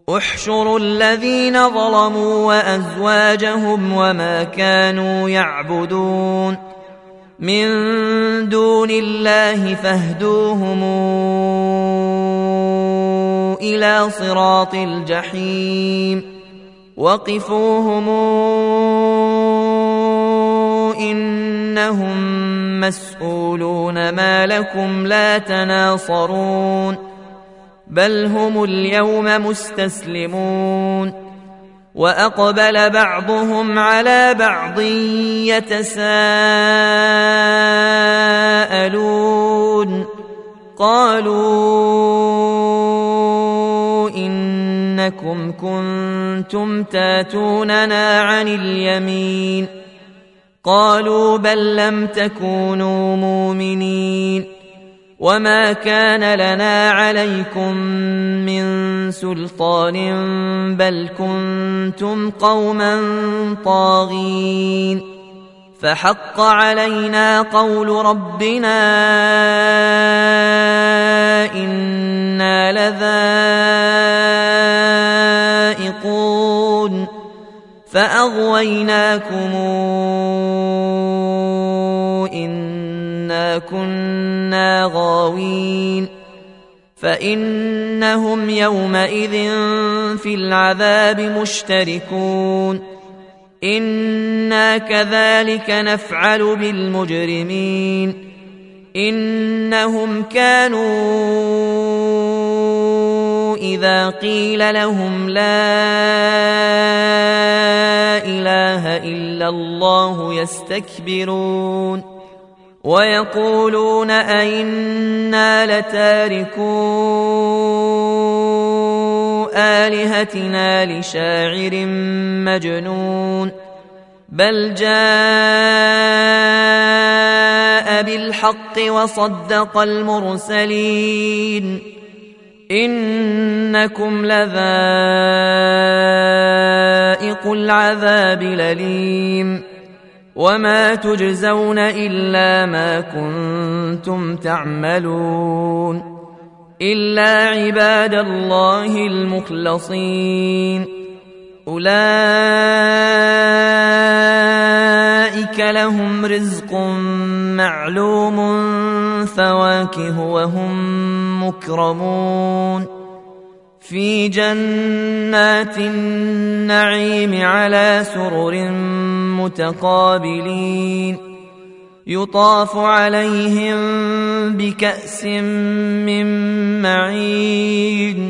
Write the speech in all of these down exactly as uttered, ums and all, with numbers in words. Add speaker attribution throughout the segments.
Speaker 1: احشروا الذين ظلموا وأزواجهم وما كانوا يعبدون من دون الله فاهدوهم إلى صراط الجحيم وقفوهم إنهم مسؤولون ما لكم لا تناصرون بل هم اليوم مستسلمون وأقبل بعضهم على بعض يتساءلون قالوا إنكم كنتم تاتوننا عن اليمين قالوا بل لم تكونوا مؤمنين وما كان لنا عليكم من سلطان بل كنتم قوما طاغين فحق علينا قول ربنا إنا لذائقون فأغويناكم إنا كنا غاوين فإنهم يومئذ في العذاب مشتركون إنا كذلك نفعل بالمجرمين إنهم كانوا إذا قيل لهم لا إله إلا الله يستكبرون ويقولون أئنا لتاركو آلهتنا لشاعر مجنون بل جاء بالحق وصدق المرسلين إنكم لذائق العذاب الأليم وما تجزون إلا ما كنتم تعملون إلا عباد الله المخلصين أولئك لهم رزق معلوم فواكه وهم مكرمون في جنات النعيم على سرر متقابلين يطاف عليهم بكأس من معين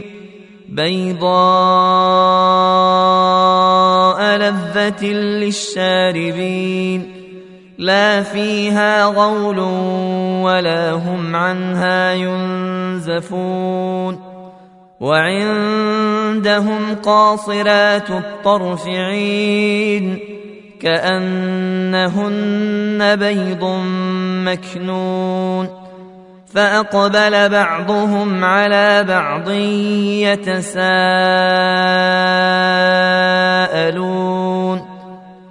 Speaker 1: بيضاء لذة للشاربين لا فيها غول ولا هم عنها ينزفون وعندهم قاصرات الطرف عين كأنهن بيض مكنون فأقبل بعضهم على بعض يتساءلون